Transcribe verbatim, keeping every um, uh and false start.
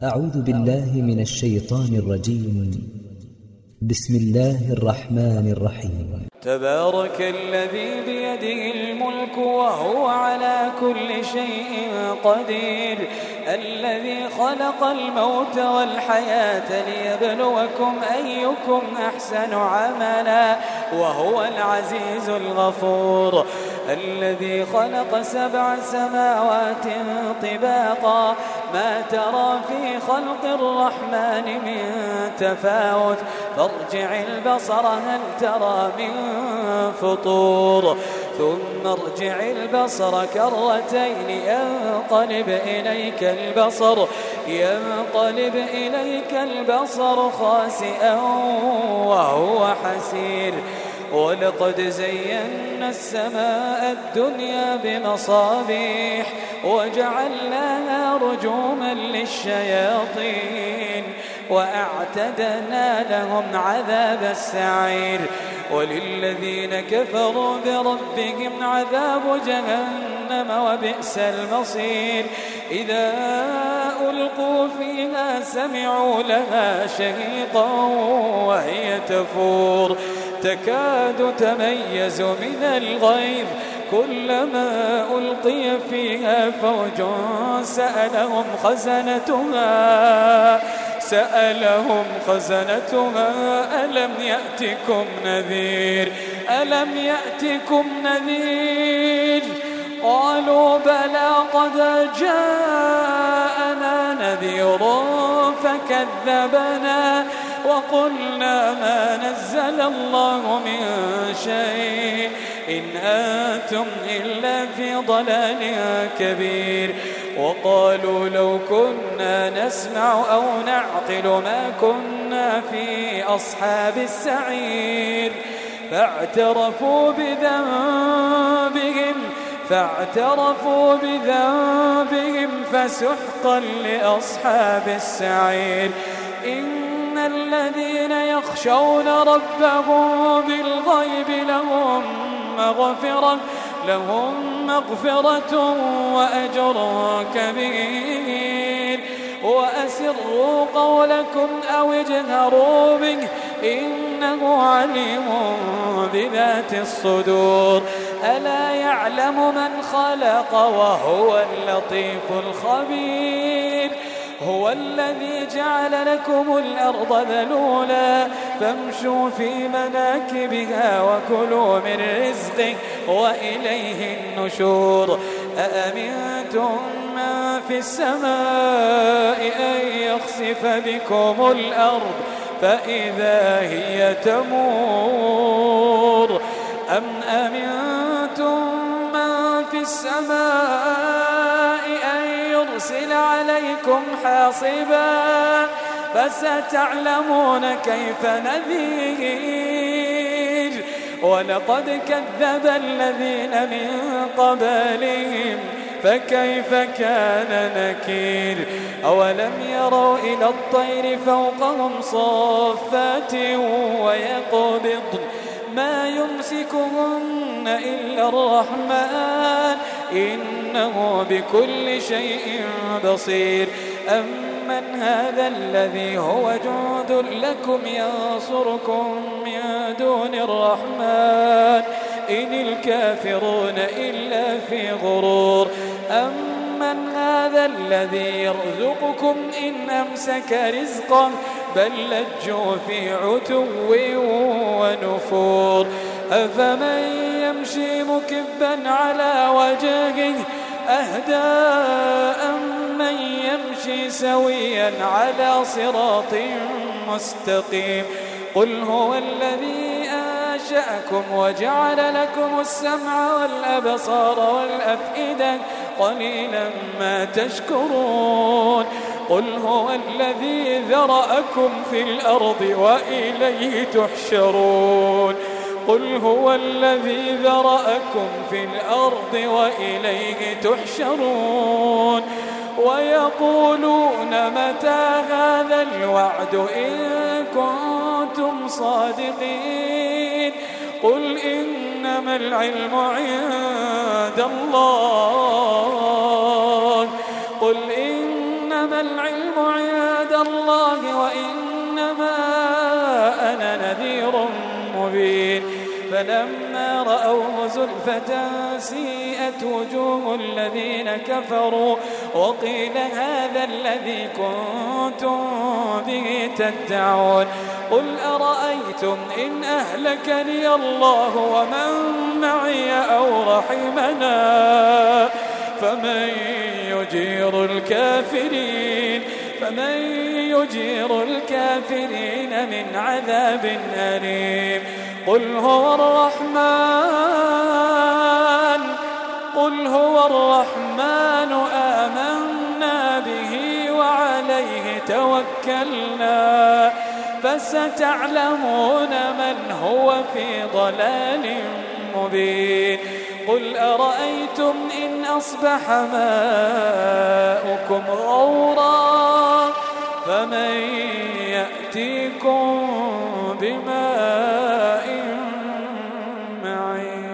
أعوذ بالله من الشيطان الرجيم. بسم الله الرحمن الرحيم. تبارك الذي بيده الملك وهو على كل شيء قدير، الذي خلق الموت والحياة ليبلوكم أيكم أحسن عملا وهو العزيز الغفور، الذي خلق سبع سماوات طباقا ما ترى في خلق الرحمن من تفاوت فارجع البصر هل ترى من فطور ثم ارجع البصر كرتين ينقلب إليك البصر ينقلب إليك البصر خاسئا وهو حسير، ولقد زينا السماء الدنيا بمصابيح وجعلناها رجوما للشياطين وأعتدنا لهم عذاب السعير، وللذين كفروا بربهم عذاب جهنم وبئس المصير، إذا ألقوا فيها سمعوا لها شهيقا وهي تفور تكاد تميز من الغيظ، كلما ألقي فيها فوج سألهم خزنتها سألهم خزنتها ألم يأتكم نذير ألم يأتكم نذير قالوا بلى قد جاءنا نذير فكذبنا وقلنا ما نزل الله من شيء إن أنتم إلا في ضلال كبير، وقالوا لو كنا نسمع أو نعقل ما كنا في أصحاب السعير، فاعترفوا بذنبهم فاعترفوا بذنبهم فسحقا لأصحاب السعير، إن الذين يخشون ربهم بالغيب لهم مغفرة لهم مغفرة وأجر كبير، وأسروا قولكم أو اجهروا به إنه عليم بذات الصدور، ألا يعلم من خلق وهو اللطيف الخبير، هو الذي جعل لكم الأرض ذلولا فامشوا في مناكبها وكلوا من رزقه وإليه النشور، أأمنتم من في السماء أن يخسف بكم الأرض فإذا هي تمور، أم أمنتم من في السماء أن يرسل عليكم حاصبا فستعلمون كيف نذير، ولقد كذب الذين من قبلهم فكيف كان نكير، أولم يروا إلى الطير فوقهم صافات ويقبضن ما يمسكهن إلا الرحمن إنه بكل شيء بصير، أمن هذا الذي هو جند لكم ينصركم من دون الرحمن إن الكافرون إلا في غرور، أمن هذا الذي يرزقكم إن أمسك رزقه بل لجوا في عتو ونفور، أفمن يمشي مكبا على وجهه أهدى أمن يمشي سويا على صراط مستقيم، قل هو الذي أنشأكم وجعل لكم السمع والأبصار والأفئدة قليلا ما تشكرون، قل هو الذي ذرأكم في الأرض وإليه تحشرون قل هو الذي ذرأكم في الأرض وإليه تحشرون ويقولون متى هذا الوعد إن كنتم صادقين قل إنما العلم عند الله قل إنما العلم عند عند الله وإنما أنا نذير مبين فلما رأوه زلفة سيئت وجوه الذين كفروا وقيل هذا الذي كنتم به تدعون قل أرأيتم إن أهلكني الله ومن معي أو رحمنا فمن يجير الكافرين فمن يجير الكافرين من عذاب أليم قل هو الرحمن قل هو الرحمن آمنا به وعليه توكلنا فستعلمون من هو في ضلال مبين قل أرأيتم إن أصبح ماؤكم غورا فمن يأتيكم بماء معين